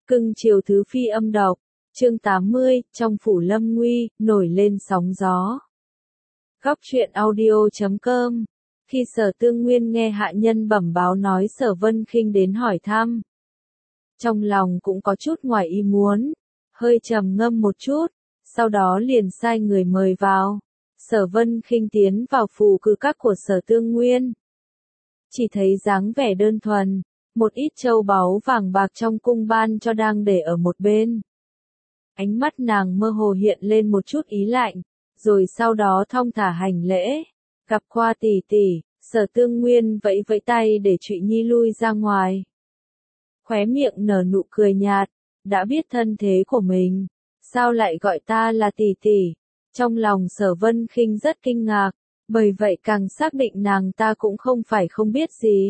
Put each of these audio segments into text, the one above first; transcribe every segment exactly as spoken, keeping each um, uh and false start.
Cưng chiều thứ phi âm độc, chương tám mươi, trong phủ lâm nguy, nổi lên sóng gió. Góc truyện audio chấm com. Khi Sở Tương Nguyên nghe hạ nhân bẩm báo nói Sở Vân Khinh đến hỏi thăm, trong lòng cũng có chút ngoài ý muốn, hơi trầm ngâm một chút, sau đó liền sai người mời vào. Sở Vân Khinh tiến vào phủ cử các của Sở Tương Nguyên. Chỉ thấy dáng vẻ đơn thuần, một ít châu báu vàng bạc trong cung ban cho đang để ở một bên. Ánh mắt nàng mơ hồ hiện lên một chút ý lạnh, rồi sau đó thong thả hành lễ, gặp qua tỷ tỷ. Sở Tương Nguyên vẫy vẫy tay để Trụy Nhi lui ra ngoài. Khóe miệng nở nụ cười nhạt, đã biết thân thế của mình, sao lại gọi ta là tỷ tỷ? Trong lòng Sở Vân Khinh rất kinh ngạc, bởi vậy càng xác định nàng ta cũng không phải không biết gì.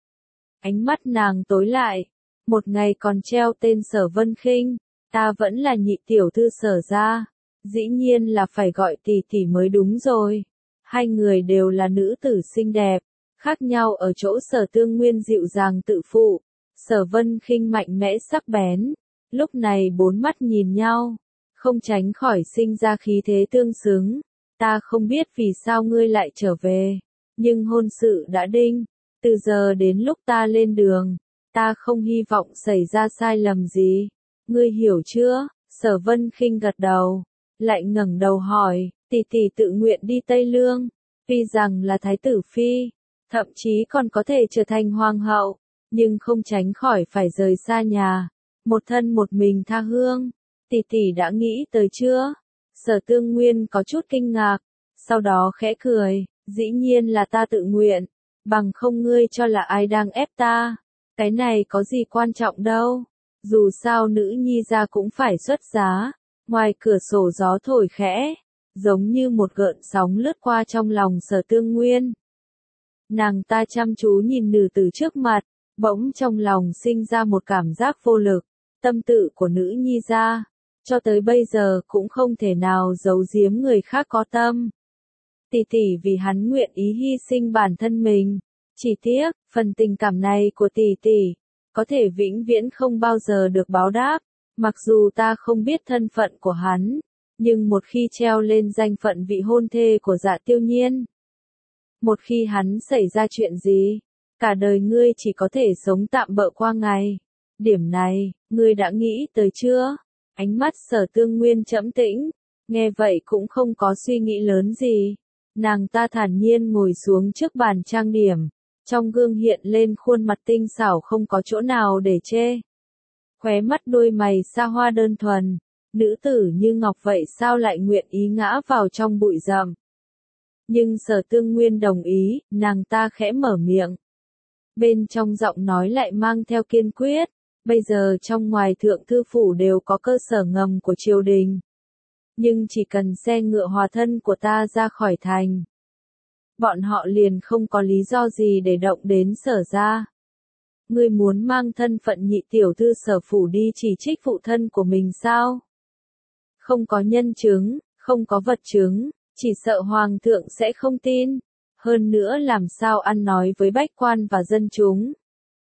Ánh mắt nàng tối lại, một ngày còn treo tên Sở Vân Khinh, ta vẫn là nhị tiểu thư Sở gia, dĩ nhiên là phải gọi tỷ tỷ mới đúng rồi. Hai người đều là nữ tử xinh đẹp, khác nhau ở chỗ Sở Tương Nguyên dịu dàng tự phụ, Sở Vân Khinh mạnh mẽ sắc bén. Lúc này bốn mắt nhìn nhau, không tránh khỏi sinh ra khí thế tương xứng. Ta không biết vì sao ngươi lại trở về, nhưng hôn sự đã đinh, từ giờ đến lúc ta lên đường, ta không hy vọng xảy ra sai lầm gì. Ngươi hiểu chưa? Sở Vân Khinh gật đầu, lại ngẩng đầu hỏi, tỷ tỷ tự nguyện đi Tây Lương, tuy rằng là thái tử phi, thậm chí còn có thể trở thành hoàng hậu, nhưng không tránh khỏi phải rời xa nhà, một thân một mình tha hương. Tỷ tỷ đã nghĩ tới chưa? Sở Tương Nguyên có chút kinh ngạc, sau đó khẽ cười, dĩ nhiên là ta tự nguyện, bằng không ngươi cho là ai đang ép ta, cái này có gì quan trọng đâu, dù sao nữ nhi gia cũng phải xuất giá. Ngoài cửa sổ gió thổi khẽ, giống như một gợn sóng lướt qua trong lòng Sở Tương Nguyên. Nàng ta chăm chú nhìn nữ tử trước mặt, bỗng trong lòng sinh ra một cảm giác vô lực. Tâm tự của nữ nhi gia, cho tới bây giờ cũng không thể nào giấu giếm người khác có tâm. Tỷ tỷ vì hắn nguyện ý hy sinh bản thân mình, chỉ tiếc, phần tình cảm này của tỷ tỷ, có thể vĩnh viễn không bao giờ được báo đáp. Mặc dù ta không biết thân phận của hắn, nhưng một khi treo lên danh phận vị hôn thê của Dạ Tiêu Nhiên, một khi hắn xảy ra chuyện gì, cả đời ngươi chỉ có thể sống tạm bợ qua ngày. Điểm này, ngươi đã nghĩ tới chưa? Ánh mắt Sở Tương Nguyên trầm tĩnh, nghe vậy cũng không có suy nghĩ lớn gì. Nàng ta thản nhiên ngồi xuống trước bàn trang điểm, trong gương hiện lên khuôn mặt tinh xảo không có chỗ nào để chê. Khóe mắt đôi mày xa hoa đơn thuần, nữ tử như ngọc vậy sao lại nguyện ý ngã vào trong bụi rậm. Nhưng Sở Tương Nguyên đồng ý, nàng ta khẽ mở miệng. Bên trong giọng nói lại mang theo kiên quyết, bây giờ trong ngoài thượng thư phủ đều có cơ sở ngầm của triều đình. Nhưng chỉ cần xe ngựa hòa thân của ta ra khỏi thành, bọn họ liền không có lý do gì để động đến Sở gia. Ngươi muốn mang thân phận nhị tiểu thư Sở phủ đi chỉ trích phụ thân của mình sao? Không có nhân chứng, không có vật chứng, chỉ sợ hoàng thượng sẽ không tin. Hơn nữa làm sao ăn nói với bách quan và dân chúng?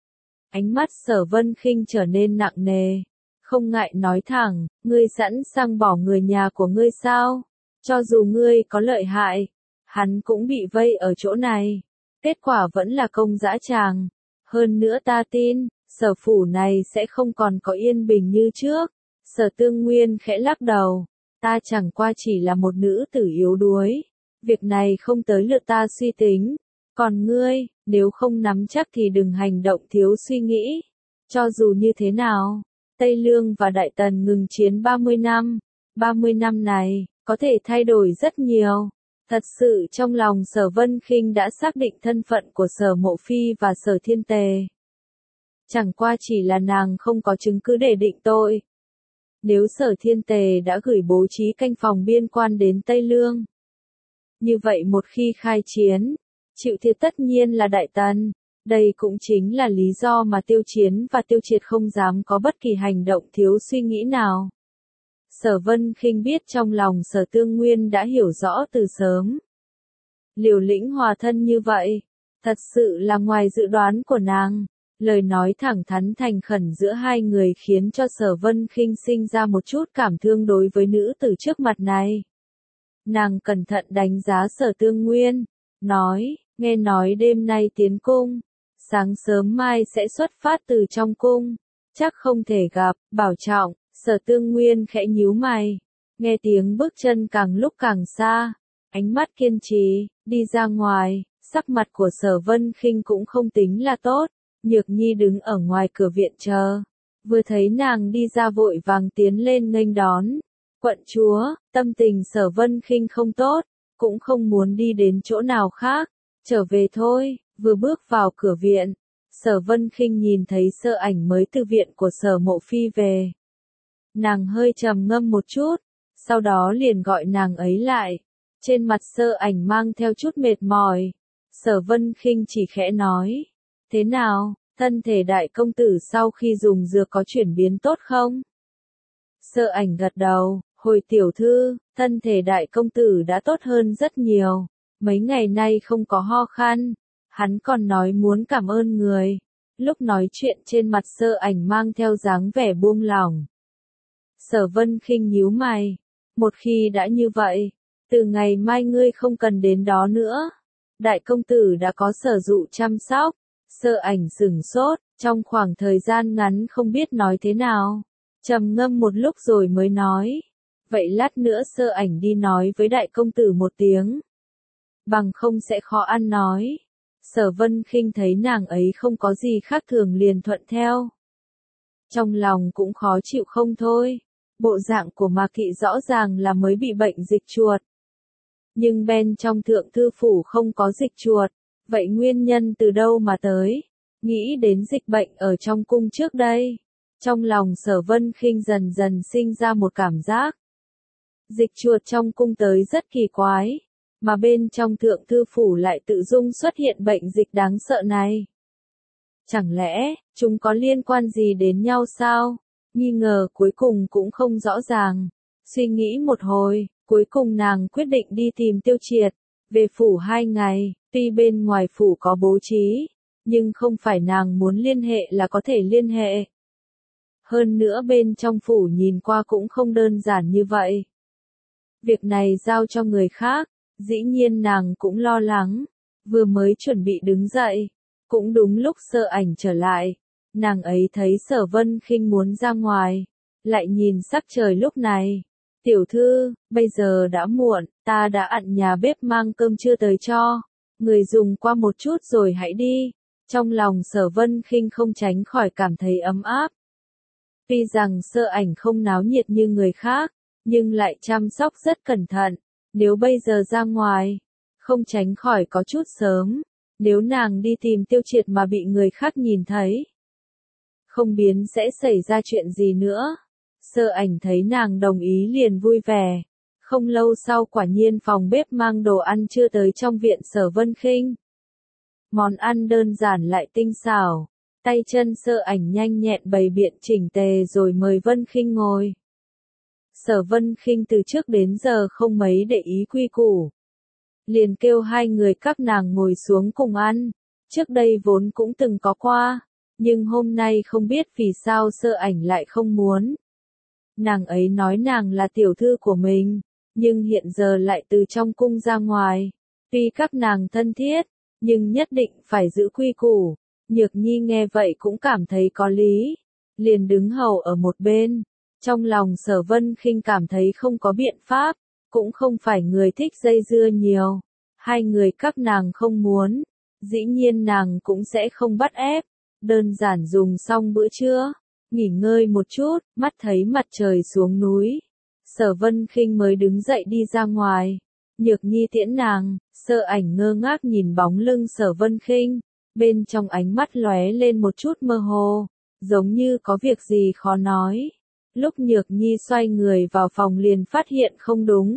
Ánh mắt Sở Vân Khinh trở nên nặng nề, không ngại nói thẳng, ngươi sẵn sàng bỏ người nhà của ngươi sao? Cho dù ngươi có lợi hại, hắn cũng bị vây ở chỗ này. Kết quả vẫn là công dã tràng. Hơn nữa ta tin, Sở phủ này sẽ không còn có yên bình như trước. Sở Tương Nguyên khẽ lắc đầu, ta chẳng qua chỉ là một nữ tử yếu đuối. Việc này không tới lượt ta suy tính. Còn ngươi, nếu không nắm chắc thì đừng hành động thiếu suy nghĩ. Cho dù như thế nào, Tây Lương và Đại Tần ngừng chiến ba mươi năm. ba mươi năm này, có thể thay đổi rất nhiều. Thật sự trong lòng Sở Vân Khinh đã xác định thân phận của Sở Mộ Phi và Sở Thiên Tề. Chẳng qua chỉ là nàng không có chứng cứ để định tội. Nếu Sở Thiên Tề đã gửi bố trí canh phòng biên quan đến Tây Lương, như vậy một khi khai chiến, chịu thiệt tất nhiên là Đại Tần. Đây cũng chính là lý do mà Tiêu Chiến và Tiêu Triệt không dám có bất kỳ hành động thiếu suy nghĩ nào. Sở Vân Khinh biết trong lòng Sở Tương Nguyên đã hiểu rõ từ sớm. Liều lĩnh hòa thân như vậy, thật sự là ngoài dự đoán của nàng. Lời nói thẳng thắn thành khẩn giữa hai người khiến cho Sở Vân Khinh sinh ra một chút cảm thương đối với nữ tử trước mặt này. Nàng cẩn thận đánh giá Sở Tương Nguyên, nói, nghe nói đêm nay tiến cung, sáng sớm mai sẽ xuất phát từ trong cung, chắc không thể gặp, bảo trọng. Sở Tương Nguyên khẽ nhíu mày, nghe tiếng bước chân càng lúc càng xa, ánh mắt kiên trì, đi ra ngoài, sắc mặt của Sở Vân Khinh cũng không tính là tốt. Nhược Nhi đứng ở ngoài cửa viện chờ, vừa thấy nàng đi ra vội vàng tiến lên nghênh đón. Quận chúa, tâm tình Sở Vân Khinh không tốt, cũng không muốn đi đến chỗ nào khác, trở về thôi. Vừa bước vào cửa viện, Sở Vân Khinh nhìn thấy Sơ Ảnh mới từ viện của Sở Mộ Phi về. Nàng hơi trầm ngâm một chút, sau đó liền gọi nàng ấy lại. Trên mặt Sơ Ảnh mang theo chút mệt mỏi. Sở Vân Khinh chỉ khẽ nói, thế nào, thân thể đại công tử sau khi dùng dược có chuyển biến tốt không? Sơ Ảnh gật đầu, hồi tiểu thư, thân thể đại công tử đã tốt hơn rất nhiều, mấy ngày nay không có ho khan, hắn còn nói muốn cảm ơn người. Lúc nói chuyện trên mặt Sơ Ảnh mang theo dáng vẻ buông lỏng. Sở Vân Khinh nhíu mày, một khi đã như vậy, từ ngày mai ngươi không cần đến đó nữa. Đại công tử đã có Sở Dụ chăm sóc. Sơ Ảnh sửng sốt, trong khoảng thời gian ngắn không biết nói thế nào. Trầm ngâm một lúc rồi mới nói, vậy lát nữa Sơ Ảnh đi nói với đại công tử một tiếng. Bằng không sẽ khó ăn nói. Sở Vân Khinh thấy nàng ấy không có gì khác thường liền thuận theo. Trong lòng cũng khó chịu không thôi. Bộ dạng của Mạc Thị rõ ràng là mới bị bệnh dịch chuột. Nhưng bên trong thượng thư phủ không có dịch chuột. Vậy nguyên nhân từ đâu mà tới? Nghĩ đến dịch bệnh ở trong cung trước đây. Trong lòng Sở Vân Khinh dần dần sinh ra một cảm giác. Dịch chuột trong cung tới rất kỳ quái. Mà bên trong thượng thư phủ lại tự dung xuất hiện bệnh dịch đáng sợ này. Chẳng lẽ, chúng có liên quan gì đến nhau sao? Nghi ngờ cuối cùng cũng không rõ ràng. Suy nghĩ một hồi, cuối cùng nàng quyết định đi tìm Tiêu Triệt. Về phủ hai ngày, tuy bên ngoài phủ có bố trí, nhưng không phải nàng muốn liên hệ là có thể liên hệ. Hơn nữa bên trong phủ nhìn qua cũng không đơn giản như vậy. Việc này giao cho người khác, dĩ nhiên nàng cũng lo lắng, vừa mới chuẩn bị đứng dậy, cũng đúng lúc Sơ Ảnh trở lại. Nàng ấy thấy Sở Vân Khinh muốn ra ngoài, lại nhìn sắc trời lúc này. Tiểu thư, bây giờ đã muộn, ta đã ặn nhà bếp mang cơm trưa tới cho. Người dùng qua một chút rồi hãy đi. Trong lòng Sở Vân Khinh không tránh khỏi cảm thấy ấm áp. Tuy rằng Sơ Ảnh không náo nhiệt như người khác, nhưng lại chăm sóc rất cẩn thận. Nếu bây giờ ra ngoài, không tránh khỏi có chút sớm. Nếu nàng đi tìm Tiêu Triệt mà bị người khác nhìn thấy, không biến sẽ xảy ra chuyện gì nữa. Sơ Ảnh thấy nàng đồng ý liền vui vẻ. Không lâu sau quả nhiên phòng bếp mang đồ ăn trưa tới trong viện Sở Vân Khinh. Món ăn đơn giản lại tinh xảo. Tay chân Sơ Ảnh nhanh nhẹn bày biện chỉnh tề rồi mời Vân Khinh ngồi. Sở Vân Khinh từ trước đến giờ không mấy để ý quy củ. Liền kêu hai người các nàng ngồi xuống cùng ăn. Trước đây vốn cũng từng có qua, nhưng hôm nay không biết vì sao Sơ Ảnh lại không muốn. Nàng ấy nói nàng là tiểu thư của mình, nhưng hiện giờ lại từ trong cung ra ngoài. Tuy các nàng thân thiết, nhưng nhất định phải giữ quy củ. Nhược Nhi nghe vậy cũng cảm thấy có lý, liền đứng hầu ở một bên. Trong lòng Sở Vân Khinh cảm thấy không có biện pháp, cũng không phải người thích dây dưa nhiều. Hai người các nàng không muốn, dĩ nhiên nàng cũng sẽ không bắt ép. Đơn giản dùng xong bữa trưa, nghỉ ngơi một chút, mắt thấy mặt trời xuống núi. Sở Vân Khinh mới đứng dậy đi ra ngoài. Nhược Nhi tiễn nàng, Sơ Ảnh ngơ ngác nhìn bóng lưng Sở Vân Khinh, bên trong ánh mắt lóe lên một chút mơ hồ, giống như có việc gì khó nói. Lúc Nhược Nhi xoay người vào phòng liền phát hiện không đúng.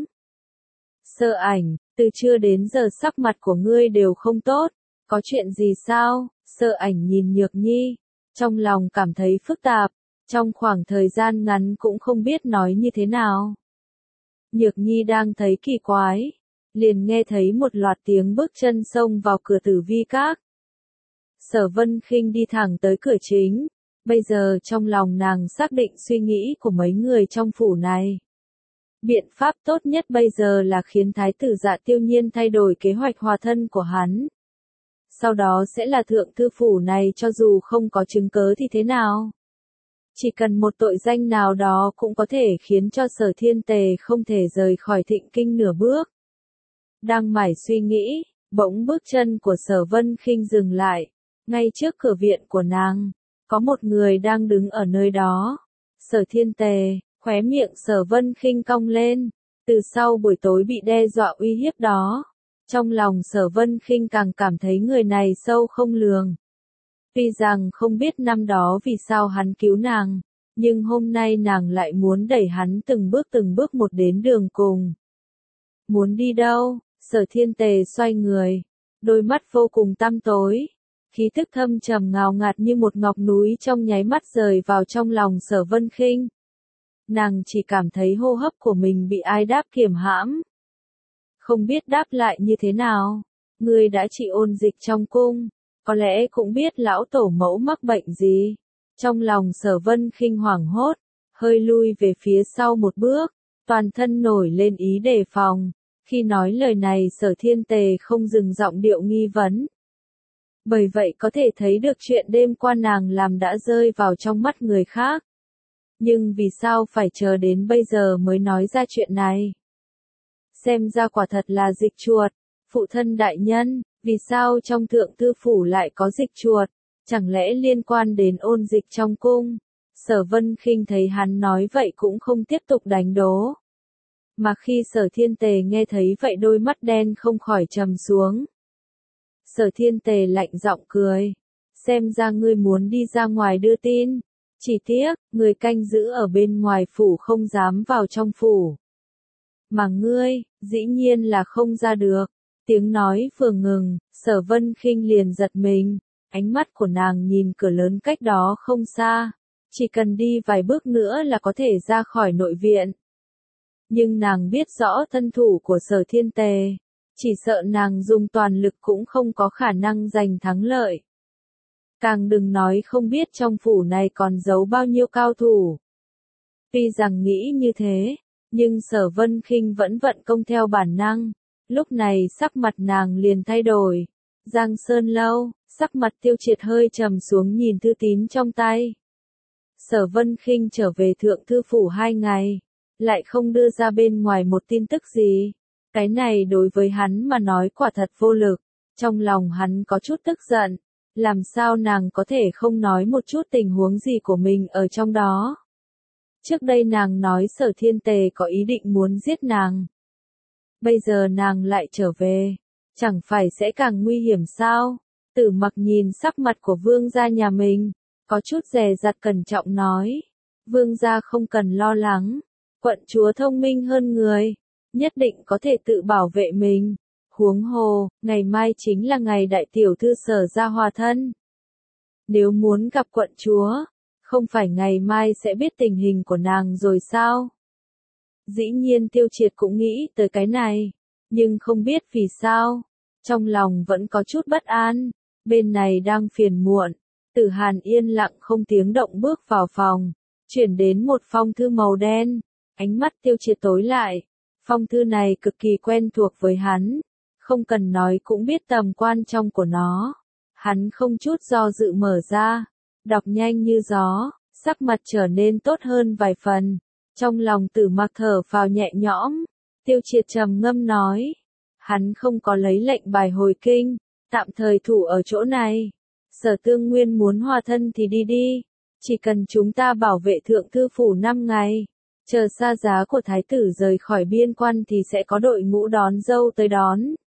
Sơ Ảnh, từ trưa đến giờ sắc mặt của ngươi đều không tốt, có chuyện gì sao? Sơ Ảnh nhìn Nhược Nhi, trong lòng cảm thấy phức tạp, trong khoảng thời gian ngắn cũng không biết nói như thế nào. Nhược Nhi đang thấy kỳ quái, liền nghe thấy một loạt tiếng bước chân xông vào cửa Tử Vi Các. Sở Vân Khinh đi thẳng tới cửa chính. Bây giờ trong lòng nàng xác định suy nghĩ của mấy người trong phủ này. Biện pháp tốt nhất bây giờ là khiến Thái tử Dạ Tiêu Nhiên thay đổi kế hoạch hòa thân của hắn. Sau đó sẽ là thượng thư phủ này, cho dù không có chứng cớ thì thế nào? Chỉ cần một tội danh nào đó cũng có thể khiến cho Sở Thiên Tề không thể rời khỏi Thịnh Kinh nửa bước. Đang mải suy nghĩ, bỗng bước chân của Sở Vân Khinh dừng lại. Ngay trước cửa viện của nàng, có một người đang đứng ở nơi đó. Sở Thiên Tề, khóe miệng Sở Vân Khinh cong lên. Từ sau buổi tối bị đe dọa uy hiếp đó, trong lòng Sở Vân Khinh càng cảm thấy người này sâu không lường. Tuy rằng không biết năm đó vì sao hắn cứu nàng, nhưng hôm nay nàng lại muốn đẩy hắn từng bước từng bước một đến đường cùng. Muốn đi đâu? Sở Thiên Tề xoay người, đôi mắt vô cùng tăm tối, khí tức thâm trầm ngào ngạt như một ngọc núi trong nháy mắt rời vào trong lòng Sở Vân Khinh. Nàng chỉ cảm thấy hô hấp của mình bị ai đáp kiềm hãm. Không biết đáp lại như thế nào. Ngươi đã trị ôn dịch trong cung, có lẽ cũng biết lão tổ mẫu mắc bệnh gì. Trong lòng Sở Vân Khinh hoảng hốt, hơi lui về phía sau một bước, toàn thân nổi lên ý đề phòng. Khi nói lời này Sở Thiên Tề không dừng giọng điệu nghi vấn. Bởi vậy có thể thấy được chuyện đêm qua nàng làm đã rơi vào trong mắt người khác. Nhưng vì sao phải chờ đến bây giờ mới nói ra chuyện này? Xem ra quả thật là dịch chuột. Phụ thân đại nhân, vì sao trong thượng thư phủ lại có dịch chuột? Chẳng lẽ liên quan đến ôn dịch trong cung? Sở Vân Khinh thấy hắn nói vậy cũng không tiếp tục đánh đố. Mà khi Sở Thiên Tề nghe thấy vậy đôi mắt đen không khỏi trầm xuống. Sở Thiên Tề lạnh giọng cười. Xem ra ngươi muốn đi ra ngoài đưa tin. Chỉ tiếc, người canh giữ ở bên ngoài phủ không dám vào trong phủ. Mà ngươi, dĩ nhiên là không ra được. Tiếng nói vừa ngừng, Sở Vân Khinh liền giật mình. Ánh mắt của nàng nhìn cửa lớn cách đó không xa. Chỉ cần đi vài bước nữa là có thể ra khỏi nội viện. Nhưng nàng biết rõ thân thủ của Sở Thiên Tề. Chỉ sợ nàng dùng toàn lực cũng không có khả năng giành thắng lợi. Càng đừng nói không biết trong phủ này còn giấu bao nhiêu cao thủ. Tuy rằng nghĩ như thế, nhưng Sở Vân Khinh vẫn vận công theo bản năng. Lúc này sắc mặt nàng liền thay đổi. Giang Sơn Lâu, sắc mặt Tiêu Triệt hơi trầm xuống nhìn thư tín trong tay. Sở Vân Khinh trở về thượng thư phủ hai ngày, lại không đưa ra bên ngoài một tin tức gì. Cái này đối với hắn mà nói quả thật vô lực. Trong lòng hắn có chút tức giận. Làm sao nàng có thể không nói một chút tình huống gì của mình ở trong đó. Trước đây nàng nói Sở Thiên Tề có ý định muốn giết nàng. Bây giờ nàng lại trở về. Chẳng phải sẽ càng nguy hiểm sao? Tử Mặc nhìn sắc mặt của vương gia nhà mình. Có chút dè dặt cẩn trọng nói. Vương gia không cần lo lắng. Quận chúa thông minh hơn người. Nhất định có thể tự bảo vệ mình. Huống hồ, ngày mai chính là ngày đại tiểu thư Sở gia hòa thân. Nếu muốn gặp quận chúa, không phải ngày mai sẽ biết tình hình của nàng rồi sao? Dĩ nhiên Tiêu Triệt cũng nghĩ tới cái này, nhưng không biết vì sao, trong lòng vẫn có chút bất an. Bên này đang phiền muộn, Tử Hàn yên lặng không tiếng động bước vào phòng, chuyển đến một phong thư màu đen. Ánh mắt Tiêu Triệt tối lại, phong thư này cực kỳ quen thuộc với hắn. Không cần nói cũng biết tầm quan trọng của nó. Hắn không chút do dự mở ra, đọc nhanh như gió, sắc mặt trở nên tốt hơn vài phần. Trong lòng Tử Mặc thở phào nhẹ nhõm, Tiêu Triệt trầm ngâm nói. Hắn không có lấy lệnh bài hồi kinh, tạm thời thủ ở chỗ này. Sở Tương Nguyên muốn hòa thân thì đi đi, chỉ cần chúng ta bảo vệ thượng thư phủ năm ngày. Chờ xa giá của thái tử rời khỏi biên quan thì sẽ có đội ngũ đón dâu tới đón.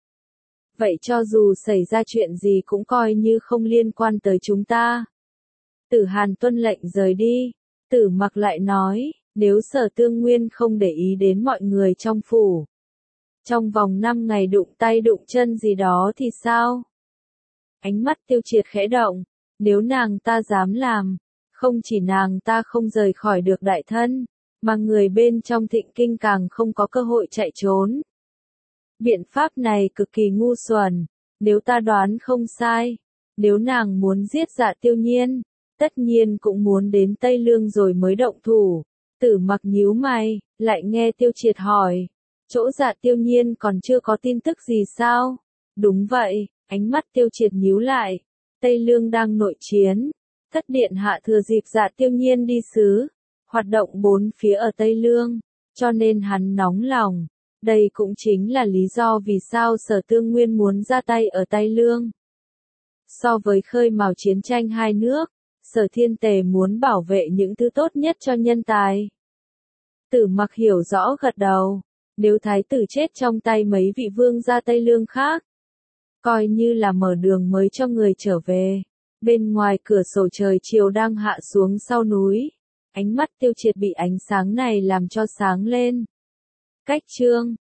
Vậy cho dù xảy ra chuyện gì cũng coi như không liên quan tới chúng ta. Tử Hàn tuân lệnh rời đi. Tử Mặc lại nói, nếu Sở Tương Nguyên không để ý đến mọi người trong phủ, trong vòng năm ngày đụng tay đụng chân gì đó thì sao? Ánh mắt Tiêu Triệt khẽ động, nếu nàng ta dám làm, không chỉ nàng ta không rời khỏi được đại thân, mà người bên trong Thịnh Kinh càng không có cơ hội chạy trốn. Biện pháp này cực kỳ ngu xuẩn, nếu ta đoán không sai, Nếu nàng muốn giết Dạ Tiêu Nhiên, tất nhiên cũng muốn đến Tây Lương rồi mới động thủ. Tử Mặc nhíu mày, lại nghe Tiêu Triệt hỏi, chỗ Dạ Tiêu Nhiên còn chưa có tin tức gì sao? Đúng vậy, ánh mắt Tiêu Triệt nhíu lại, Tây Lương đang nội chiến, Thất điện hạ thừa dịp Dạ Tiêu Nhiên đi sứ, hoạt động bốn phía ở Tây Lương, cho nên hắn nóng lòng. Đây cũng chính là lý do vì sao Sở Tương Nguyên muốn ra tay ở Tây Lương. So với khơi mào chiến tranh hai nước, Sở Thiên Tề muốn bảo vệ những thứ tốt nhất cho nhân tài. Tử Mặc hiểu rõ gật đầu, nếu thái tử chết trong tay mấy vị vương gia Tây Lương khác, coi như là mở đường mới cho người trở về. Bên ngoài cửa sổ trời chiều đang hạ xuống sau núi, ánh mắt Tiêu Triệt bị ánh sáng này làm cho sáng lên. Cách chương